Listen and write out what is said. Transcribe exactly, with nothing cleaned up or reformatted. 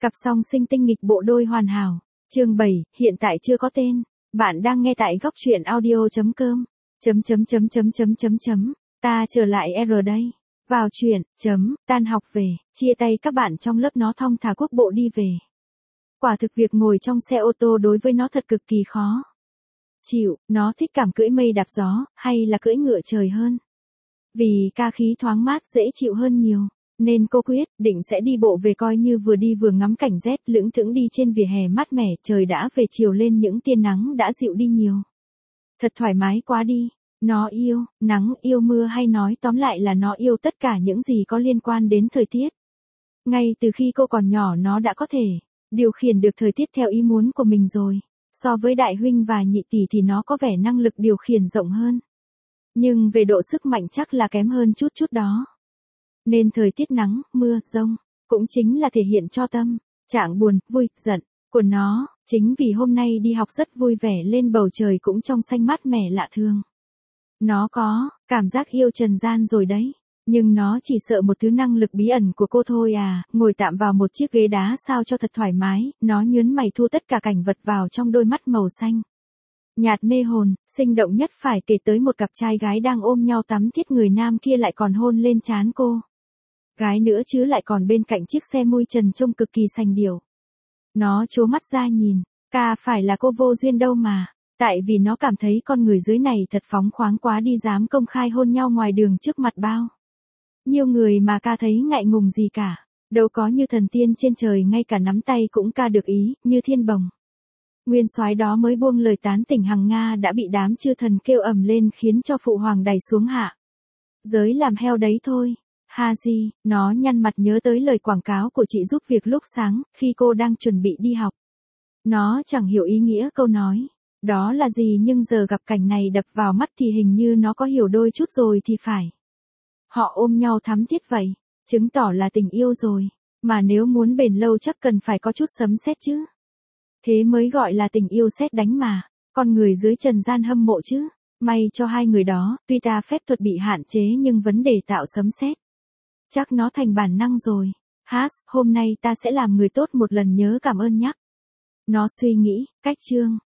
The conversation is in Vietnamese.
Cặp song sinh tinh nghịch bộ đôi hoàn hảo. Chương bảy, hiện tại chưa có tên. Bạn đang nghe tại góc truyện audio chấm com. Chấm chấm chấm chấm chấm chấm chấm. Ta trở lại R đây. Vào truyện, chấm, tan học về, chia tay các bạn trong lớp nó thong thả quốc bộ đi về. Quả thực việc ngồi trong xe ô tô đối với nó thật cực kỳ khó chịu, nó thích cảm cưỡi mây đạp gió, hay là cưỡi ngựa trời hơn. Vì ca khí thoáng mát dễ chịu hơn nhiều, nên cô quyết định sẽ đi bộ về coi như vừa đi vừa ngắm cảnh rét lững thững đi trên vỉa hè mát mẻ, trời đã về chiều lên những tia nắng đã dịu đi nhiều. Thật thoải mái quá đi, nó yêu, nắng yêu mưa hay nói tóm lại là nó yêu tất cả những gì có liên quan đến thời tiết. Ngay từ khi cô còn nhỏ nó đã có thể điều khiển được thời tiết theo ý muốn của mình rồi. So với đại huynh và nhị tỷ thì nó có vẻ năng lực điều khiển rộng hơn. Nhưng về độ sức mạnh chắc là kém hơn chút chút đó. Nên thời tiết nắng, mưa, giông, cũng chính là thể hiện cho tâm trạng buồn, vui, giận của nó. Chính vì hôm nay đi học rất vui vẻ lên bầu trời cũng trong xanh mát mẻ lạ thường. Nó có cảm giác yêu trần gian rồi đấy. Nhưng nó chỉ sợ một thứ năng lực bí ẩn của cô thôi à, ngồi tạm vào một chiếc ghế đá sao cho thật thoải mái, nó nhớn mày thu tất cả cảnh vật vào trong đôi mắt màu xanh nhạt mê hồn, sinh động nhất phải kể tới một cặp trai gái đang ôm nhau tắm thiết, người nam kia lại còn hôn lên trán cô gái nữa chứ, lại còn bên cạnh chiếc xe mui trần trông cực kỳ sành điệu. Nó trố mắt ra nhìn, ca phải là cô vô duyên đâu mà, tại vì nó cảm thấy con người dưới này thật phóng khoáng quá đi, dám công khai hôn nhau ngoài đường trước mặt bao nhiều người mà ca thấy ngại ngùng gì cả. Đâu có như thần tiên trên trời, ngay cả nắm tay cũng ca được ý, như thiên bồng. Nguyên soái đó mới buông lời tán tỉnh hằng Nga đã bị đám chư thần kêu ầm lên khiến cho phụ hoàng đày xuống hạ giới làm heo đấy thôi. Ha di, nó nhăn mặt nhớ tới lời quảng cáo của chị giúp việc lúc sáng, khi cô đang chuẩn bị đi học. Nó chẳng hiểu ý nghĩa câu nói đó là gì, nhưng giờ gặp cảnh này đập vào mắt thì hình như nó có hiểu đôi chút rồi thì phải. Họ ôm nhau thắm thiết vậy, chứng tỏ là tình yêu rồi, mà nếu muốn bền lâu chắc cần phải có chút sấm sét chứ. Thế mới gọi là tình yêu sét đánh mà, con người dưới trần gian hâm mộ chứ. May cho hai người đó, tuy ta phép thuật bị hạn chế nhưng vấn đề tạo sấm sét chắc nó thành bản năng rồi. Hát, hôm nay ta sẽ làm người tốt một lần, nhớ cảm ơn nhắc. Nó suy nghĩ, cách chương,